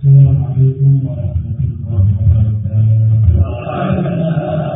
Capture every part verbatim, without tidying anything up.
Assalamualaikum warahmatullahi wabarakatuh.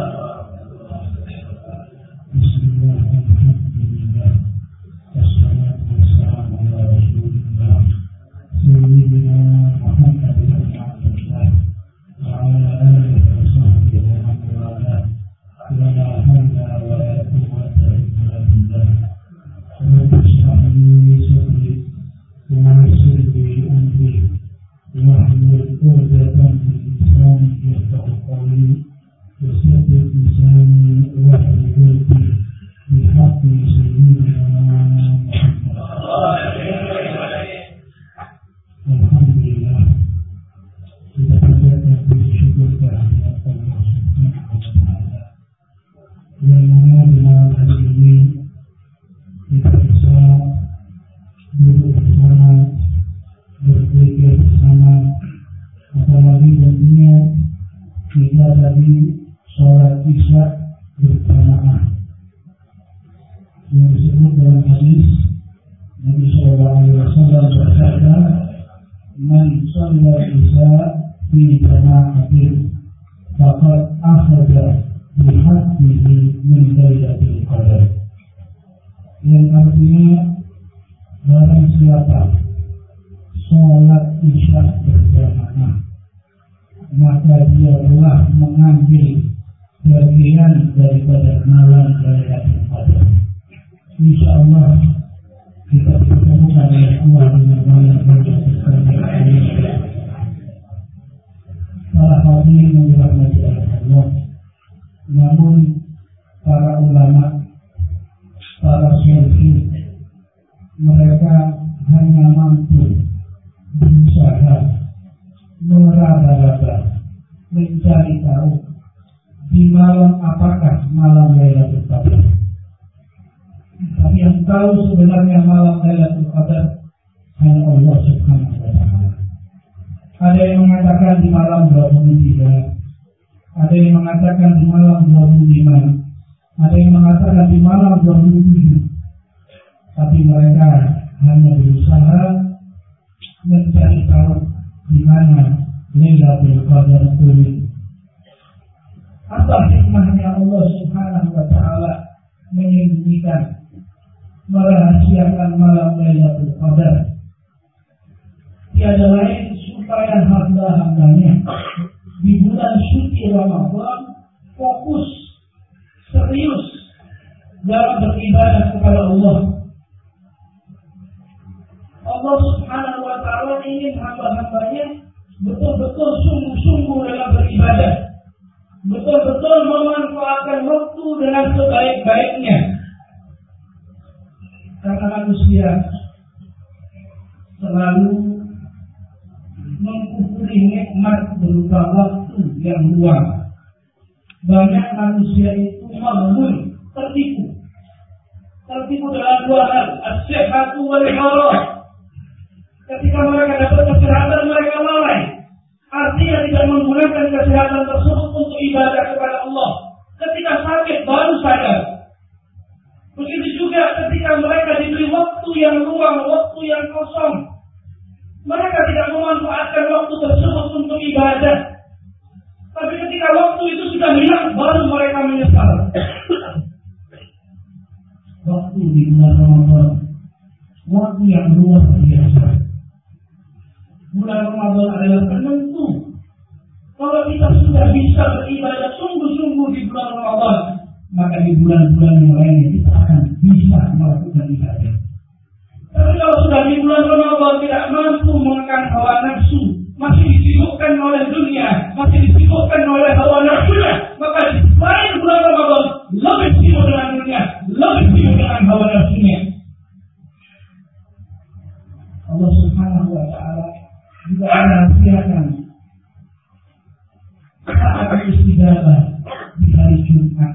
Bismillah, alhamdulillah, wassalatu wassalamu ala rasulillah Sayyidina Muhammad bin Abdullah wa ala alihi wa sahbihi wa man walah. La hawla wa la quwwata illa billah. Rabbi shrah li sadri wa yassir li amri واحلل عقدة من لساني يفقهوا قولي وثبت لساني واحلل قلبي بحق سيدنا محمد. Alhamdulillah, kita panjatkan puji syukur kehadirat Allah Subhanahu wa Ta'ala yang mana di malam hari ini kita bisa duduk bersama, berpikir bersama, apalagi tentunya kita tadi sholat isya berjamaah yang disebut dalam hadis Nabi Shallallahu Alaihi Wasallam bersabda, "Man shalla isya fi jama'atin faqad akhadha bihaddihi min lailatul qadar." Yang artinya barang siapa sholat isya berjamaah, maka dia telah mengambil bagian daripada malam Lailatul Qadar. Insya Allah kita dipertemukan oleh Allah dengan malam Lailatul Qadar. Para hadirin yang dirahmati Allah, namun para ulama, para syaikhin, mereka hanya mampu berusaha meraba-raba mencari tahu di malam apakah malam Lailatul Qadar. Tapi yang tahu sebenarnya malam Lailatul Qadar hanya Allah Subhanahu wa Ta'ala. Ada yang mengatakan di malam dua puluh tiga, ada yang mengatakan di malam dua puluh lima, ada yang mengatakan di malam dua puluh tujuh. Tapi mereka hanya berusaha mencari tahu di mana Lailatul Qadar turun. Apa hikmahnya Allah Subhanahu wa Ta'ala menyembunyikan, merahasiakan malam Lailatul Qadar? Tiada lain supaya hamba-hambanya di bulan suci Ramadan fokus, serius dalam beribadah kepada Allah. Allah Subhanahu wa Ta'ala ingin hamba-hambanya betul-betul sungguh-sungguh dalam beribadah, betul-betul memanfaatkan waktu dengan sebaik-baiknya. Karena manusia selalu mengkufuri nikmat berupa waktu yang luang. Banyak manusia itu maghmur, tertipu. Tertipu dalam dua hal, as-sihhatu wal haram. Ketika mereka dapat kesehatan, mereka lalai. Artinya tidak menggunakan kesehatan tersebut untuk ibadah kepada Allah. Ketika sakit baru sadar. Begitu juga ketika mereka diberi waktu yang luang, waktu yang kosong, mereka tidak memanfaatkan waktu tersebut untuk ibadah. Tapi ketika waktu itu sudah hilang, baru mereka menyesal. Waktu di bulan Ramadan, waktu yang luar biasa. Bulan Ramadan adalah penentu. Kalau kita sudah bisa beribadah sungguh-sungguh di bulan Ramadan, maka di bulan-bulan yang lainnya kita akan bisa melakukan ibadah. Tapi kalau sudah di bulan Ramadan tidak mampu menekan hawa nafsu, masih disibukkan oleh dunia, masih disibukkan oleh hawa nafsunya, maka di selain bulan Ramadan lebih sibuk dengan dunia, lebih sibuk dengan hawa nafsunya. Allah Subhanahu wa Ta'ala juga menasihatkan saat istijabah di hari Jumat.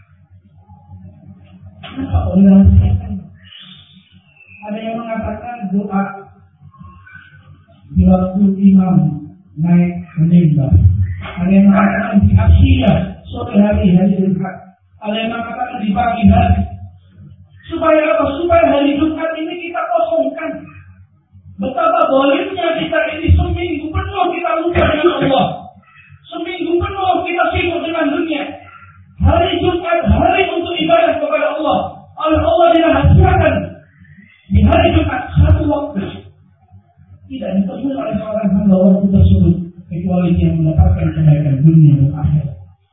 Kenapa Allah menasihatkan? Ada yang mengatakan doa di waktu imam naik ke mimbar. Ada yang mengatakan di asyiyah sore hari hari Jumat. Ada yang mengatakan di pagi hari. Supaya apa? Supaya hari Jumat ini kita kosongkan. Betapa bolehnya kita ini seminggu penuh tidak ditemui oleh seorang hamba waktu tersebut kecuali dia mendapatkan kebaikan dunia dan akhirat.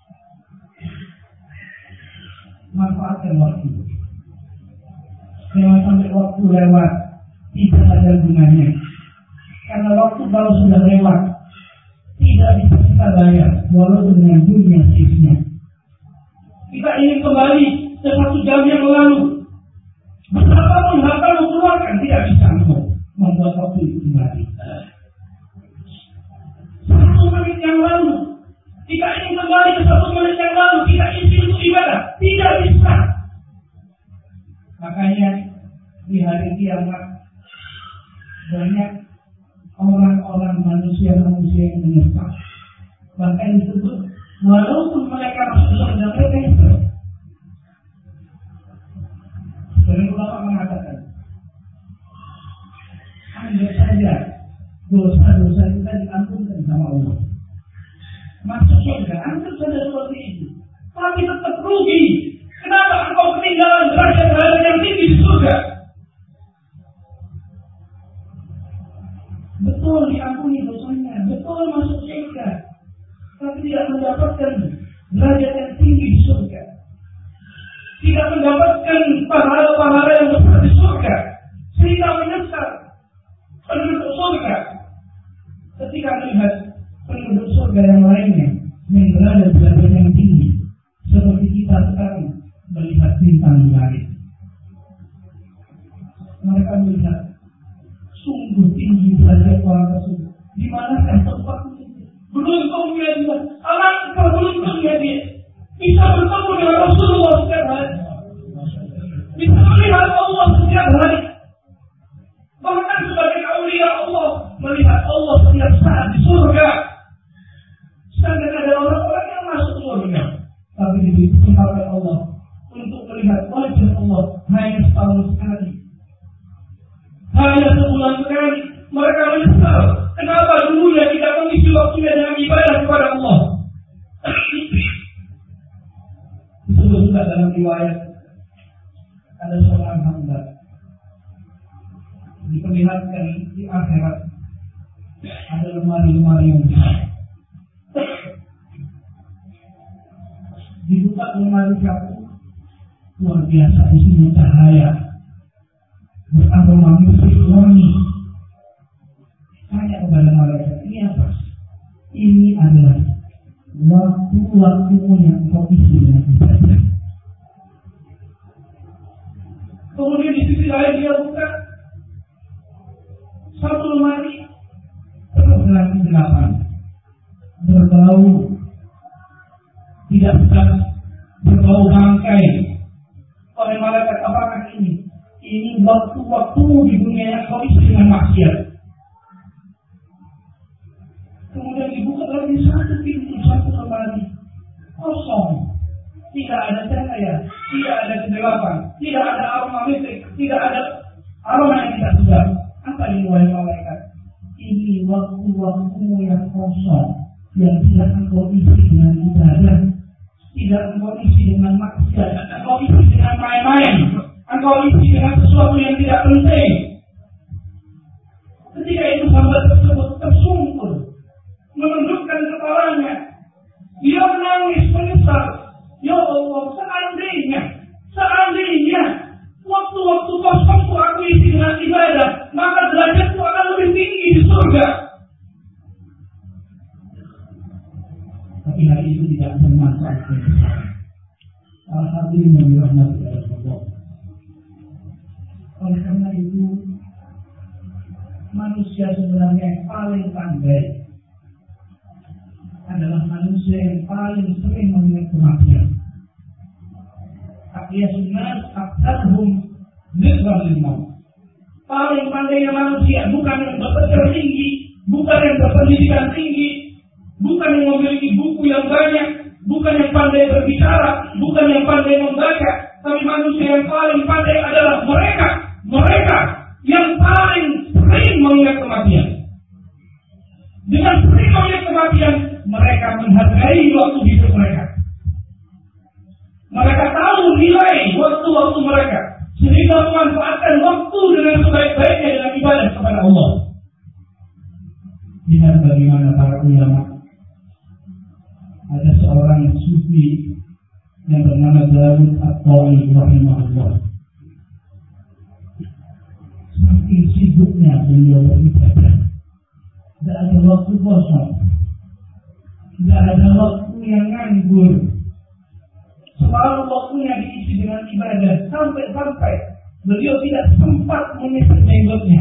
Manfaatkan waktu. Jangan sampai waktu lewat tidak ada gunanya. Karena waktu kalau sudah lewat tidak bisa kita bayar walaupun dengan dunia sisnya. Kita ingin kembali ke satu jam yang lalu. Betapapun harta mengeluarkan tidak bisa membuat waktu itu kembali. Satu menit yang lalu kita ingin kembali ke satu menit yang lalu, kita isi untuk ibadah, tidak bisa. Makanya di hari kiamat banyak orang-orang manusia-manusia yang menyesal. Bahkan disebut walaupun mereka masuk surga mereka itu. Dari ulama mengatakan, andai saja dosa-dosa kita diampunkan sama Allah, masuk surga, anggap saja seperti itu. Tapi tetap rugi. Kenapa engkau ketinggalan derajat-derajat yang tinggi di surga? Betul diampuni dosanya, betul masuk surga, tapi tidak mendapatkan derajat yang tinggi di surga, tidak mendapatkan pahala-pahala yang besar di surga, sehingga menyesal penduduk surga ketika melihat penduduk surga yang lainnya yang berada di derajat yang tinggi, seperti kita sekarang melihat bintang di langit. Mereka melihat sungguh tinggi derajat orang tersebut. Di manakah tempatnya? Beruntungnya dia, alangkah beruntungnya dia bisa bertemu dengan Rasulullah setiap hari, bisa melihat Allah setiap hari, bahkan sebagai aulia Allah melihat Allah setiap saat di surga. Sedangkan ada orang-orang yang masuk surga tapi diberi kesempatan Allah untuk melihat wajah Allah hanya setahun sekali, hanya sebulan sekali. Mereka menyesal kenapa dulunya tidak mengisi waktunya dengan ibadah kepada Allah. Disebut juga dalam riwayat ada seorang hamba diperlihatkan di akhirat ada lemari-lemari yang besar. Dibuka lemari satu, luar biasa isinya cahaya beraroma musik wangi. Tanya kepada malaikat, ini apa? Ini adalah waktu-waktumu yang kau isi dengan ibadah. Kemudian di sisi lain dia buka satu lemari penuh dengan kegelapan, berbau tidak sedap, berbau bangkai. Oleh malaikat, apakah ini? Ini waktu-waktumu di dunia yang kau isi dengan maksiat. Kemudian dibuka lagi satu pintu, satu lemari kosong, tidak ada cahaya, tidak ada kegelapan, tidak ada aroma mistik, tidak ada aroma yang tidak sedap. Apa ini wahai malaikat? Ini waktu-waktumu yang kosong, yang tidak engkau isi dengan ibadah, tidak engkau isi dengan maksiat, engkau isi dengan main-main, engkau isi dengan sesuatu yang tidak penting. Ketika itu hamba tersebut tersungkur, menundukkan kepalanya, dia menangis menyesal. Ya Allah, seandainya, seandainya waktu-waktu kosongku aku isi dengan ibadah, maka derajatku akan lebih tinggi di surga. Tapi hari itu tidak bermanfaat bagi saya. Al-Hadirin yang dirahmati Allah. Oleh karena itu, manusia sebenarnya yang paling pandai adalah manusia yang paling sering mengingat kematian. Aqyasun nas aktsarhum dzikran lil maut. Paling pandainya manusia bukan yang berpikir tinggi, bukan yang berpendidikan tinggi, bukan yang memiliki buku yang banyak, bukan yang pandai berbicara, bukan yang pandai membaca, tapi manusia yang paling pandai adalah mereka, mereka yang paling sering mengingat kematian. Dengan sering mengingat kematian, mereka menghargai waktu hidup mereka. Mereka tahu nilai waktu-waktu mereka, sehingga memanfaatkan waktu dengan sebaik-baiknya dengan ibadah kepada Allah. Lihat bagaimana para ulama. Ada seorang sufi yang bernama Dawud At-Ta'i rahimahullah. Semakin sibuknya beliau beribadah, tidak ada waktu kosong, tidak ada waktu yang nganggur. Selalu waktunya diisi dengan ibadah, sampai-sampai beliau tidak sempat menyisir jenggotnya.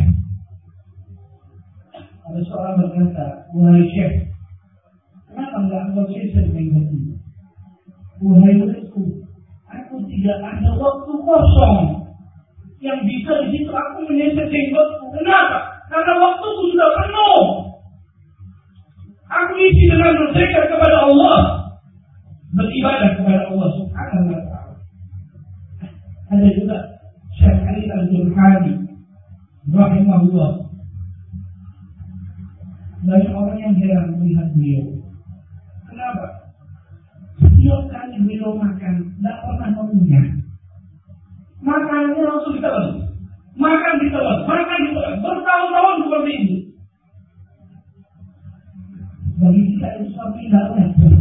Ada seorang berkata, "Wahai Syekh, kenapa enggak engkau sisir jenggotmu?" "Wahai muridku, aku tidak ada waktu kosong yang bisa di situ aku menyisir jenggotku." Kenapa? Karena waktuku sudah penuh. Aku isi dengan berzikir kepada Allah, beribadah kepada Allah Subhanahu wa Ta'ala. Ada juga Syekh Ali Al-Jurhani rahimahullah. Banyak orang yang heran melihat beliau. Kenapa? Setiap kali beliau makan, tidak pernah mengunyah. Makannya langsung ditelan, makan ditelan, makan ditelan, bertahun-tahun seperti itu. Bagi kita itu suatu tidak wajar.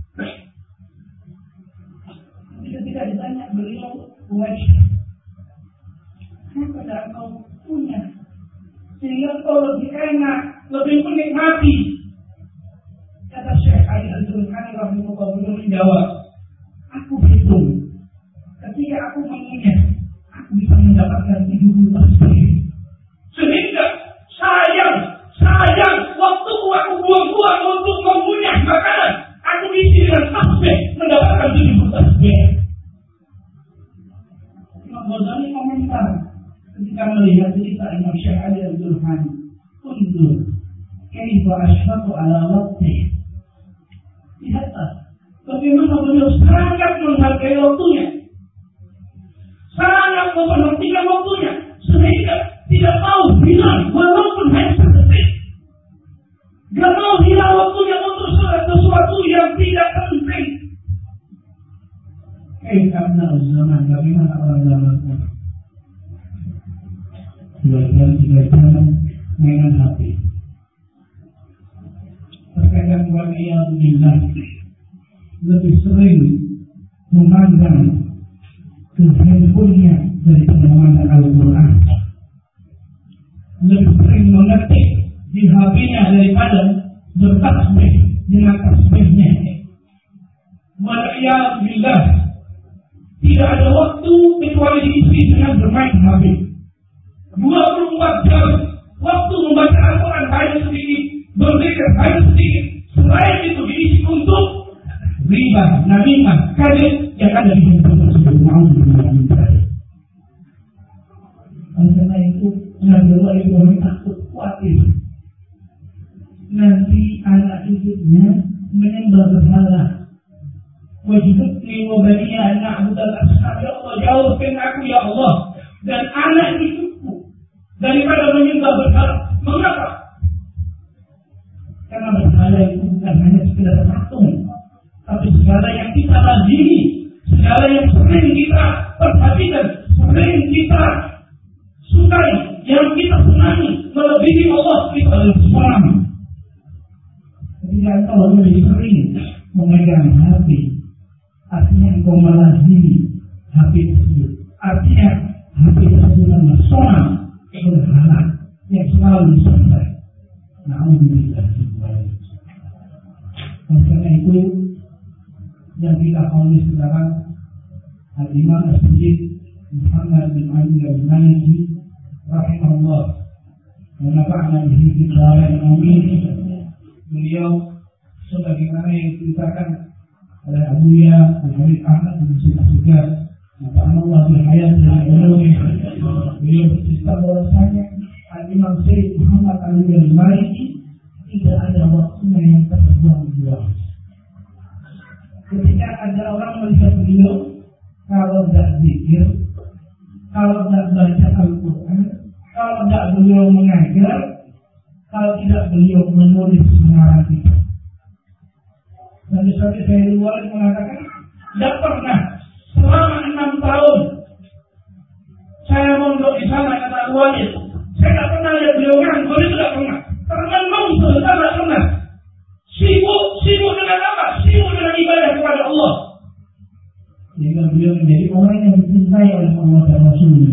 Ketika ditanya beliau, "Wajib, kenapa tidak kau punya sehingga kau lebih enak, lebih menikmati?" Kata Syekh Ali Al-Jurhani rahimahullah, beliau menjawab, "Aku hitung, ketika aku mengunyah, aku bisa mendapatkan tujuh puluh tasbih. Sehingga sayang, sayang waktuku aku buang-buang untuk mengunyah makanan. Aku isi dengan tasbih, mendapatkan tujuh puluh tasbih." Imam Ghazali komentar ketika melihat cerita Imam Syekh Ali Al-Jurhani, "Undur kaifa asyraqu ala waqti." Lihatlah bagaimana beliau sangat menghargai waktunya, sangat memperhatikan waktunya, sehingga tidak mau hilang walaupun hanya sedetik. Tidak mau hilang waktunya untuk sesuatu yang tidak penting. Karena zaman, bagaimana orang zaman pun dua jam, tiga jam mainan H P. Terkadang waliyadzubillah lebih sering memandang ke handphonenya daripada memandang Al-Quran. Lebih sering mengetik di H P-nya daripada bertasbih dengan tasbihnya. Waliyadzubillah, tidak ada waktu kecuali diisi dengan bermain H P. dua puluh empat jam waktu membaca Al-Quran hanya sedikit, berzikir hanya sedikit. Selain itu diisi untuk riba, namimah, kadhib yang ada di handphone tersebut. Alhamdulillah. Oleh karena itu, Nabi Allah Ibrahim takut khawatir nanti anak hidupnya menyembah berhala. Wajibni wa baniya an na'budal asnam. Ya Allah, jauhkan aku ya Allah dan anak hidupku daripada menyembah berhala. Mengapa? Karena berhala itu bukan hanya sekedar patung, tapi segala yang kita lazimi, segala yang sering kita perhatikan, sering kita sukai, yang kita senangi melebihi Allah, kita harus paham. Ketika engkau lebih sering memegang H P, artinya engkau melazimi H P tersebut. Artinya H P tersebut adalah soal berhala yang selalu disampai. Na'udzubillah. Oleh karena itu, yang kita kawal sekarang Al-Imam As-Siddiq Muhammad bin Ali Al-Maliki rahimahullah wa nafa'na bihi fid dharain amin. Beliau sebagaimana yang diceritakan oleh Abuya Al-Habib Ahmad bin Sina nafa'na Allah bil hayat dan ulumi. Beliau bercerita bahwasanya Al-Imam Sayyid Muhammad Ali Al-Maliki tidak ada waktunya yang terbuang-buang. Ketika ada orang melihat beliau, kalau tidak zikir, kalau tidak baca Al-Quran, kalau tidak beliau mengajar, kalau tidak beliau menulis pengarang kita. Dan seperti saya luar mengatakan, tidak pernah selama enam tahun saya mondok di sana, kata Walid, saya tidak pernah lihat beliau nganggur, itu tidak pernah. Termenung selama orang yang dicintai oleh Allah dan Rasulnya.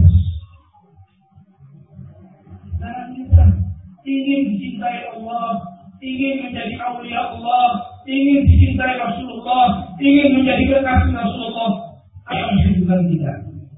Jangan kita ingin dicintai Allah, ingin menjadi aulia Allah, ingin dicintai Rasulullah, ingin menjadi kekasih Rasulullah. Apa kesibukan kita?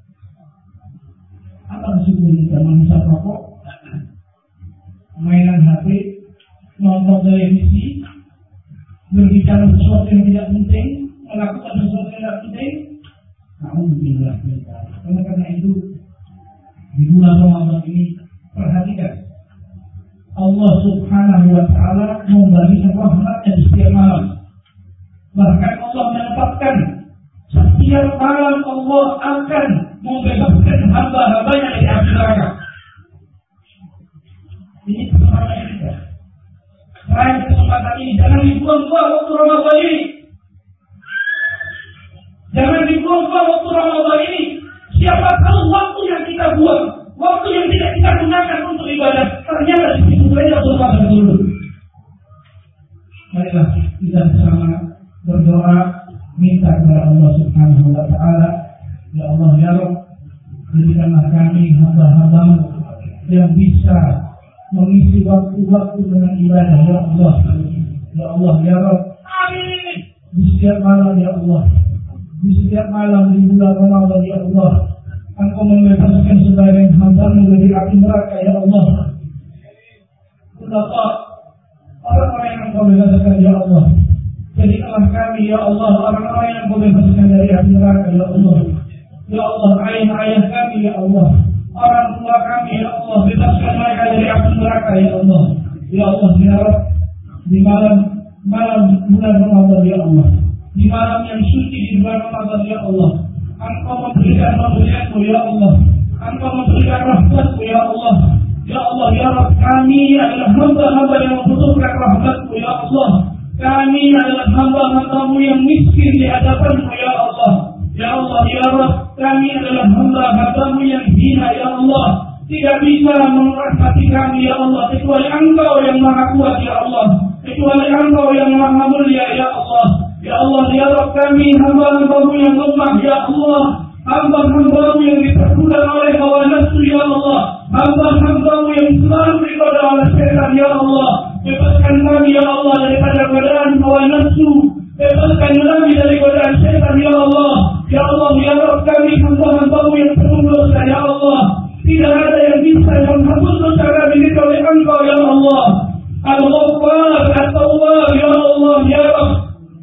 Apa kesibukan kita? Menghisap rokok, mainan H P, nonton televisi, berbicara sesuatu yang tidak penting, melakukan sesuatu yang tidak penting. Namun bila kita, oleh karena itu di bulan Ramadan ini perhatikan, Allah Subhanahu wa Ta'ala memberikan rahmatnya di setiap malam. Bahkan Allah menetapkan setiap malam Allah akan membebaskan hamba-hambanya dari api neraka. Ini kesempatan kita. Selain kesempatan ini, jangan dibuang-buang waktu Ramadan ini. Jangan dibuang-buang waktu Ramadan ini. Siapa tahu waktu yang kita buang, waktu yang tidak kita gunakan untuk ibadah, ternyata di situ saja berubah dulu. Marilah kita bersama berdoa, minta kepada Allah Subhanahu wa Ta'ala, ya Allah ya Rabb, jadikanlah kami hamba-hambamu yang bisa mengisi waktu-waktu dengan ibadah, ya Allah, ya Allah ya Rabb. Amin. Di setiap malam ya Allah, di setiap malam di bulan Ramadan ya Allah, Engkau membebaskan sebagian hamba-Mu dari api neraka ya Allah. Allah, orang-orang yang Engkau bebaskan ya Allah, jadikanlah kami ya Allah orang-orang yang Engkau bebaskan dari api neraka ya Allah. Ya Allah, ayah-ayah kami ya Allah, orang tua kami ya Allah, bebaskan mereka dari api neraka ya Allah. Ya Allah ya Rabb, di malam malam bulan Ramadan ya Allah, di malam yang suci di bulan Ramadan ya Allah, Engkau memberikan pemberian-Mu ya Allah, Engkau memberikan rahmat-Mu ya Allah. Ya Allah ya Rabb, kami adalah hamba-hamba yang membutuhkan rahmat-Mu ya Allah. Kami adalah hamba-hamba-Mu yang miskin di hadapan-Mu ya Allah. Ya Allah ya Rabb, kami adalah hamba-hamba-Mu yang hina ya Allah. Tidak bisa merahmati kami ya Allah kecuali Engkau yang Maha Kuat ya Allah, kecuali Engkau yang Maha Mulia ya Allah. Ya Allah ya Rabb, kami hamba-hamba-Mu yang lemah ya Allah, hamba-hamba-Mu yang diperbudak oleh hawa nafsu ya Allah, hamba-hamba-Mu yang selalu digoda oleh setan ya Allah. Bebaskan kami ya Allah daripada godaan hawa nafsu, bebaskan kami dari godaan setan ya Allah. Ya Allah ya Rabb, kami hamba-hamba-Mu yang penuh dosa ya Allah. Tidak ada yang bisa menghapus dosa kami kecuali Engkau ya Allah. Al-Ghaffar, At-Tawwab ya Allah ya Rabb.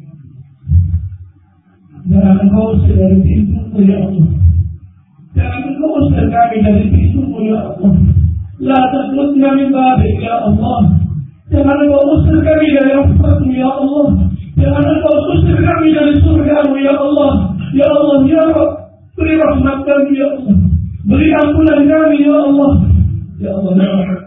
Jangan Engkau usir dari pintu-Mu ya Allah. Jangan Engkau usir kami dari pintu-Mu ya Allah. La tatrukna min babik ya Allah. Jangan Engkau usir kami dari rahmat-Mu ya Allah. Jangan Engkau usir kami dari surga-Mu ya Allah. Ya Allah ya Rabb, beri rahmat kami ya Allah, beri ampunan kami ya Allah. Ya Allah ya Rabb,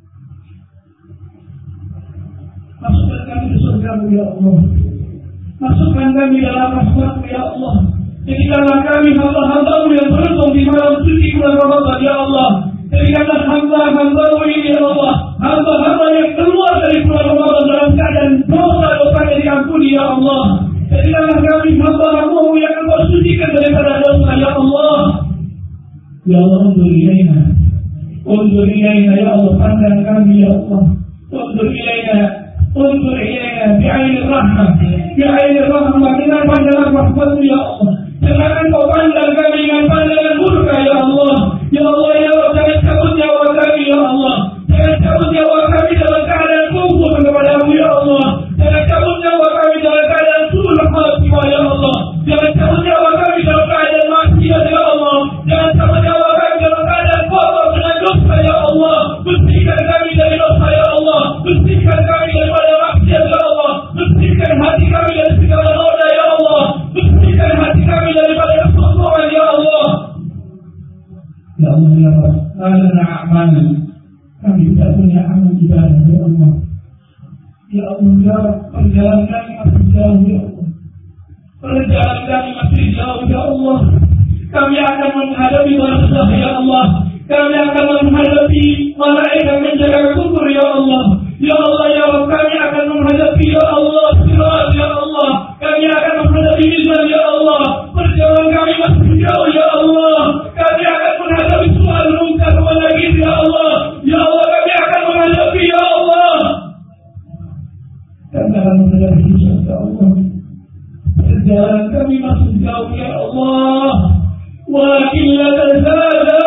masukkan kami ke surga-Mu ya Allah, masukkan kami dalam rahmat-Mu ya Allah. Jadikanlah kami hamba-hamba-Mu yang beruntung di malam suci bulan Ramadan ya Allah. Jadikanlah hamba-hamba-Mu ini ya Allah, hamba-hamba yang keluar dari bulan Ramadan dalam keadaan dosa-dosanya diampuni ya Allah. Jadikanlah kami hamba-hamba-Mu yang Engkau sucikan daripada dosa ya Allah. Ya Allah, undur ilaina, undur ilaina ya Allah, pandang kami ya Allah, undur ilaina, undur ilaina bi'aini rahmah, bi'aini rahmah, dengan pandangan rahmat-Mu ya Allah. Jangan Engkau pandang kami dengan pandangan murka ya Allah. Ya Allah ya Allah, jangan cabut nyawa kami ya Allah, jangan cabut nyawa kami dalam keadaan kufur kepada-Mu ya Allah, jangan cabut nyawa kami dalam keadaan sulh khatimah ya Allah, jangan cabut nyawa kami dalam keadaan maksiat ya Allah, jangan cabut nyawa kami dalam keadaan kotor dengan dosa ya Allah. Bersihkan kami dari dosa ya Allah, bersihkan kami daripada maksiat ya Allah, bersihkan hati kami dari segala noda ya Allah, bersihkan hati kami daripada kesombongan ya Allah. Ya Allah ya Rabb, lana a'malan, kami tidak punya amal ibadah ya Allah. Ya Allah ya Rabb, perjalanan kami masih jauh ya Allah, perjalanan kami masih jauh ya Allah. Kami akan menghadapi barzakh ya Allah, kami akan menghadapi malaikat menjaga kubur ya Allah. Ya Allah ya Rabb, kami akan menghadapi ya Allah sirat ya Allah, kami akan menghadapi mizan ya Allah. Perjalanan kami masih berhisab ya Allah. Perjalanan kami masih jauh ya Allah. Walakin la tazada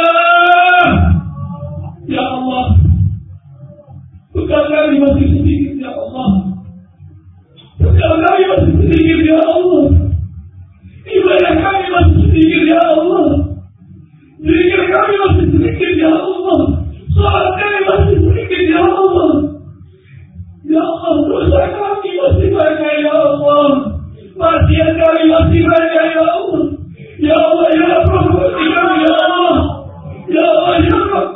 ya Allah. Bekal kami masih sedikit ya Allah. Bekal kami masih sedikit ya Allah. Ibadah kami masih sedikit ya Allah. Zikir kami masih sedikit ya Allah. Salat kami masih sedikit ya Allah. Ya Allah, dosa kami masih banyak ya Allah. Maksiat kami masih banyak ya Allah. Ya Allah, ya Rabb, kami ya Allah. Ya Allah, ya Rabb.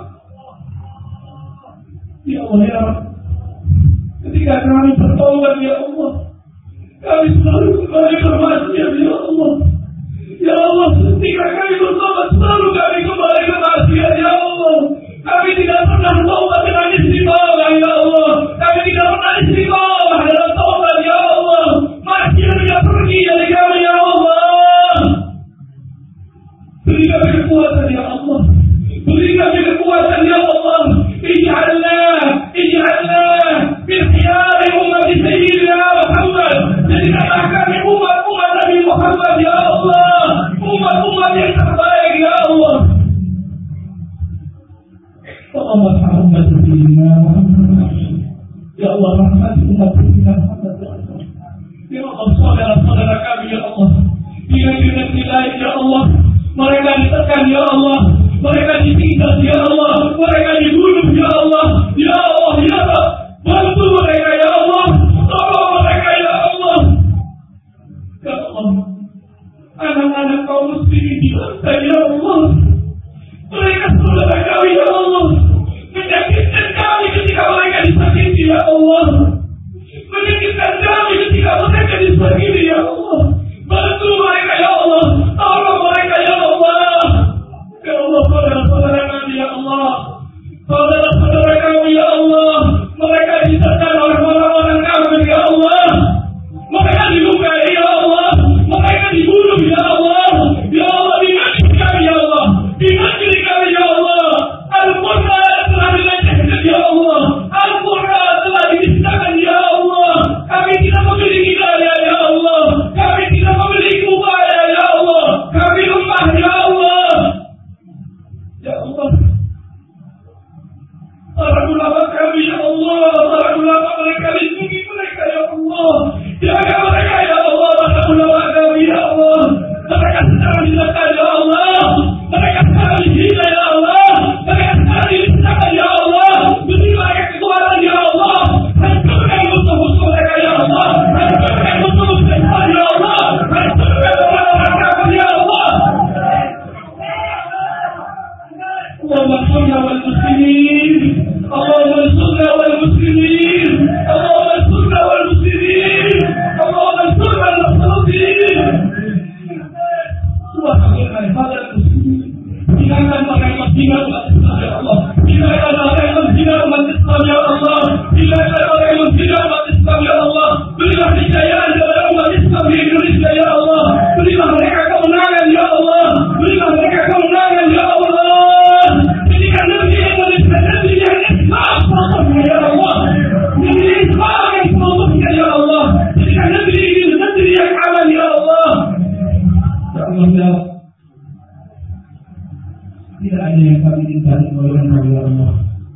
Ya Allah, ya Rabb. Ketika kami bertaubat ya Allah, kami selalu kembali bermaksiat ya Allah. Ya Allah, ketika kami bertaubat selalu kami kembali bermaksiat ya Allah. Kami tidak pernah taubat dengan istiqamah ya Allah. Kami tidak pernah istiqamah dalam taubat ya Allah. Maksiat tidak pergi dari kami ya Allah. Beri kami kekuatan ya Allah. Beri kami kekuatan ya Allah. Ij'alna, ij'alna min khiyari ummati sayyidina Muhammad. Jadikanlah kami umat-umat Nabi Muhammad ya Allah. Umat-umat yang terbaik ya Allah. Allah Muhammad sayyidina Muhammad. Ya Allah, rahmat umat sayyidina Muhammad ya Allah. Ya Allah, saudara-saudara kami ya Allah. Bila kita tidak ya Allah, mereka ditekan ya Allah, mereka ditinggal ya Allah, mereka dibunuh ya Allah. Ya Allah, ya Allah, bantu mereka ya Allah, tolong mereka ya Allah. Ya Allah, anak-anak kaum muslimin dibantai ya Allah. Mereka saudara kami ya Allah, menyakitkan kami ketika mereka disakiti ya Allah. Menyakitkan kami ketika mereka disakiti ya Allah. Bantu mereka ya Allah, tolong mereka ya Allah. Ya Allah, saudara-saudara kami ya Allah, saudara-saudara kami ya Allah, mereka ditekan oleh orang-orang kafir ya Allah. Mereka dilukai ya Allah, mereka dibunuh ya Allah. Ya Allah, di majlis kami ya Allah, di majlis kami ya Allah. Al-Quran telah dilecehkan ya Allah, Al-Quran telah dinistakan ya Allah. Kami tidak memiliki daya ya Allah, kami tidak memiliki upaya ya Allah, kami lemah ya Allah. Ya Allah, para ulama kami ya Allah, para ulama mereka lindungi mereka ya Allah. Jaga mereka ya Allah, para ulama kami ya Allah. Mereka sedang ditekan ya Allah, mereka sedang dihina ya Allah, mereka sedang dinistakan ya Allah. Beri mereka kekuatan ya Allah. Hancurkan musuh-musuh mereka ya Allah, hancurkan musuh-musuh Islam ya Allah, hancurkan orang-orang kafir ya Allah. Allahumma ansurna wal muslimin, Allahumma ansurna wal muslimin, Allahumma ansurna wal muslimin, Allahumma ansurna wal muslimin. Subhanallah, hadal muslimin. Hilangkan mereka menghina umat Islam ya Allah. Hilangkan mereka menghina umat Islam ya Allah. Hilangkan mereka menghina umat Islam ya Allah. Berilah hidayah kepada umat Islam di Indonesia ya Allah. Berilah mereka kemenangan ya Allah. Berilah mereka kemenangan ya Allah. Jadikan negeri Indonesia negeri yang Islam contohnya ya Allah. Negeri Islam yang contohnya ya Allah. Jadikan negeri ini negeri yang aman ya Allah. Ya Allah, ya Allah. Tidak ada yang kami ingkari oleh Allah.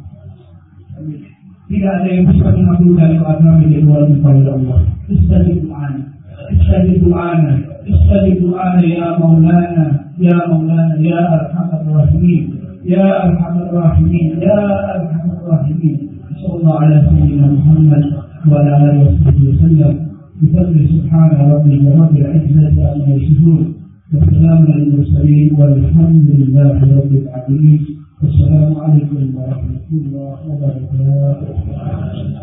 Tidak ada yang bisa mengabulkan doa kami kecuali kepada Allah. Istajib du'ana, istajib du'ana, istajib du'ana ya Maulana, ya Maulana, ya Arhamar Rahimin, ya Arhamar Rahimin, ya Arhamar Rahimin. Sallallahu ala sayyidina Muhammad wa ala alihi wa sallam. Bifadli subhana rabbika rabbil izzati amma yasifun. والسلام على المرسلين والحمد لله رب العالمين. والسلام عليكم ورحمة الله وبركاته.